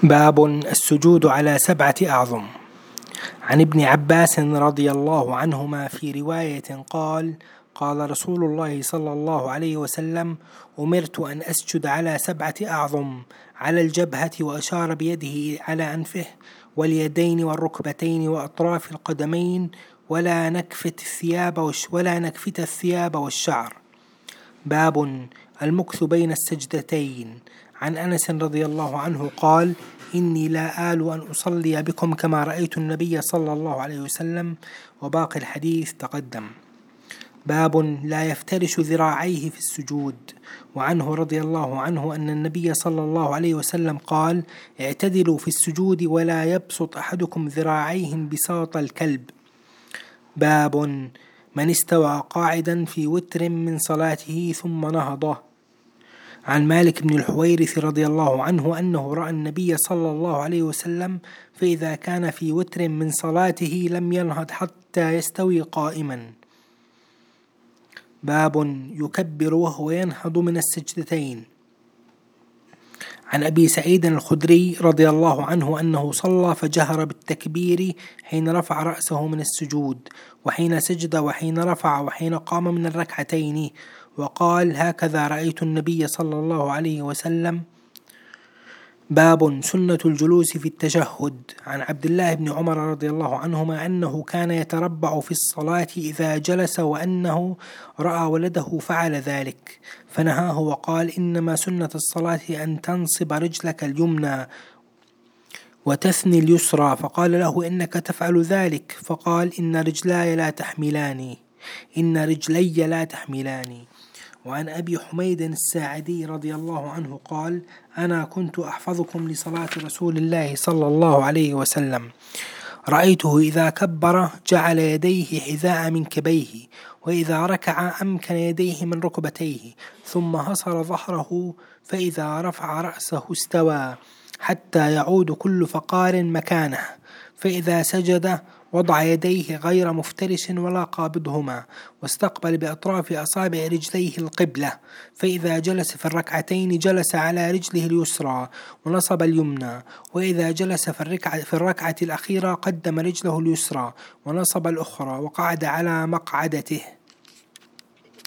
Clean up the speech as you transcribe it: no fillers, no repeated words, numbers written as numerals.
باب السجود على 7 أعظم. عن ابن عباس رضي الله عنهما في رواية قال: قال رسول الله صلى الله عليه وسلم: أمرت أن أسجد على 7 أعظم، على الجبهة، وأشار بيده على أنفه واليدين والركبتين وأطراف القدمين، ولا نكفت الثياب والشعر. باب المكث بين السجدتين. عن أنس رضي الله عنه قال: إني لا آل أن أصلي بكم كما رأيت النبي صلى الله عليه وسلم. وباقي الحديث تقدم. باب لا يفترش ذراعيه في السجود. وعنه رضي الله عنه أن النبي صلى الله عليه وسلم قال: اعتدلوا في السجود ولا يبسط أحدكم ذراعيه بساط الكلب. باب من استوى قاعدا في وتر من صلاته ثم نهض. عن مالك بن الحويرث رضي الله عنه أنه رأى النبي صلى الله عليه وسلم فإذا كان في وتر من صلاته لم ينهض حتى يستوي قائما. باب يكبر وهو ينهض من السجدتين. عن أبي سعيد الخدري رضي الله عنه أنه صلى فجهر بالتكبير حين رفع رأسه من السجود، وحين سجد، وحين رفع، وحين قام من الركعتين، وقال: هكذا رأيت النبي صلى الله عليه وسلم. باب سنة الجلوس في التشهد. عن عبد الله بن عمر رضي الله عنهما أنه كان يتربع في الصلاة إذا جلس، وأنه رأى ولده فعل ذلك فنهاه وقال: إنما سنة الصلاة أن تنصب رجلك اليمنى وتثني اليسرى. فقال له: إنك تفعل ذلك. فقال: إن رجلي لا تحملاني. وعن أبي حميد الساعدي رضي الله عنه قال: أنا كنت أحفظكم لصلاة رسول الله صلى الله عليه وسلم، رأيته إذا كبر جعل يديه حذاء منكبيه، وإذا ركع أمكن يديه من ركبتيه، ثم حصر ظهره، فإذا رفع رأسه استوى حتى يعود كل فقار مكانه، فإذا سجد وضع يديه غير مفترش ولا قابضهما، واستقبل بأطراف أصابع رجليه القبلة، فإذا جلس في الركعتين جلس على رجله اليسرى ونصب اليمنى، وإذا جلس في الركعة الأخيرة قدم رجله اليسرى ونصب الأخرى وقعد على مقعدته.